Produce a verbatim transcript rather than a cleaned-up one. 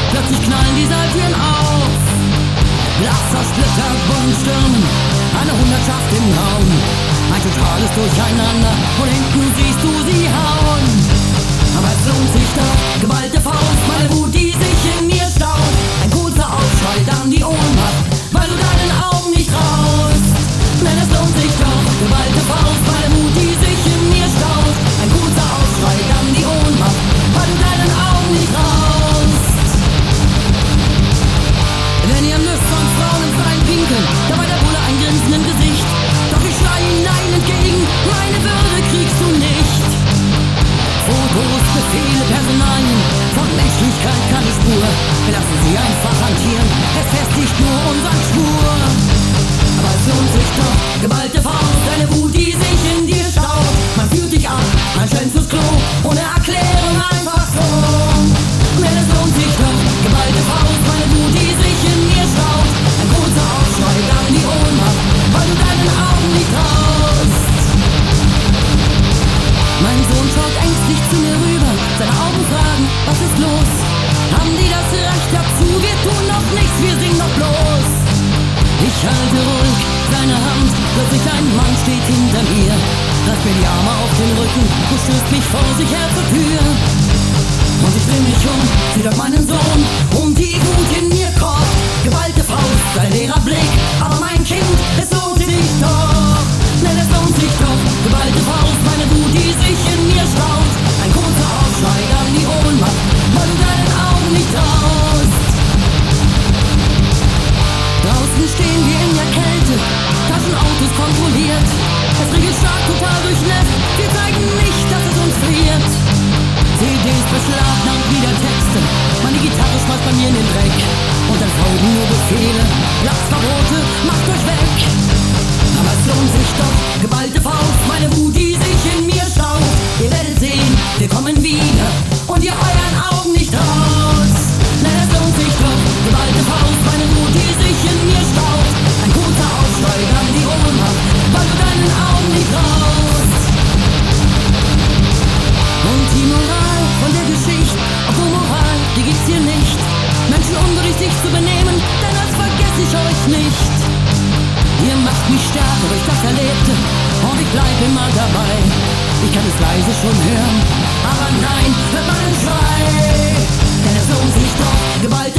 Plötzlich knallen die Seiltüren auf. Glas zersplittert, Bomben stürmen, eine Hundertschaft im Raum. Ein totales Durcheinander und hinten siehst du sie hauen. Aber es lohnt sich doch, geballte Faust, meine Wut, die sich in mir staut. Ein kurzer Aufschrei, dann die Ohnmacht, weil du deinen Augen nicht traust. Denn es lohnt sich doch, geballte Faust, meine Wut, die sich in mir staut. Ein kurzer Aufschrei, dann die Ohnmacht, weil du deinen Augen nicht traust. Wenn ihr müsst von Frauen im Freien pinkeln, dabei der Bulle ein Grinsen im Gesicht. Doch ich schrei hinein entgegen, meine Würde kriegst du nicht. Fotos, Befehle, Personalien, von Menschlichkeit keine Spur. Wir lassen sie einfach hantieren, es festigt nur unseren Schwur. Aber es lohnt sich doch, geballte Faust, eine Wut, die sich in dir staut. Man führt dich ab, man stellt fürs Klo, ohne Erklärung einfach so. Denn es lohnt sich doch, geballte Faust, meine Wut, die sich in mir staut. Ein kurzer Aufschrei, dann die Ohnmacht, weil du deinen Augen nicht traust. Mein Sohn schaut ängstlich zu mir rüber, seine Augen fragen, was ist los? Haben die das Recht dazu? Wir tun noch nichts, wir singen noch bloß. Ich halte ruhig seine Hand, plötzlich ein Mann steht hinter mir, reißt mir die Arme auf den Rücken und stößt mich vor sich her zur Tür. Und ich dreh mich um, sieh dort meinen Sohn und die Wut in mir kocht. Geballte Faust, sein leerer Blick, aber mein Kind, es lohnt sich doch. Denn es lohnt sich doch, geballte Faust, meine Wut, die sich in mir staut. Ein kurzer Aufschrei, dann die Ohnmacht, weil du deinen Augen nicht traust. Draußen stehen wir in der Kälte, Taschenautos kontrolliert. Es regelt stark, total durchnässt, wir zeigen nicht, dass es uns friert. C Ds beschlagnahmt wieder Texte, meine Gitarre schmeißt bei mir in den Dreck. Und dann folgen nur Befehle, Platzverbote, macht euch weg. Aber es lohnt sich doch, geballte Faust, meine Wut, die sich in mir staut. Ihr werdet sehen, wir kommen wieder und ihr euren Augen nicht traut. Denn es lohnt sich doch, geballte Faust, meine Wut, die sich in mir staut. Ein kurzer Aufschrei, dann die Ohnmacht, weil du deinen Augen nicht traust. Und die Moral von der Geschichte, obwohl Moral, die gibt's hier nicht. Menschen unwürdig sich zu benehmen, denn das vergesse ich euch nicht. Ihr macht mich stärker durch das Erlebte und ich bleib immer dabei. Ich kann es leise schon hören, aber nein, hört meinen Schrei. Denn es lohnt sich doch, Gewalt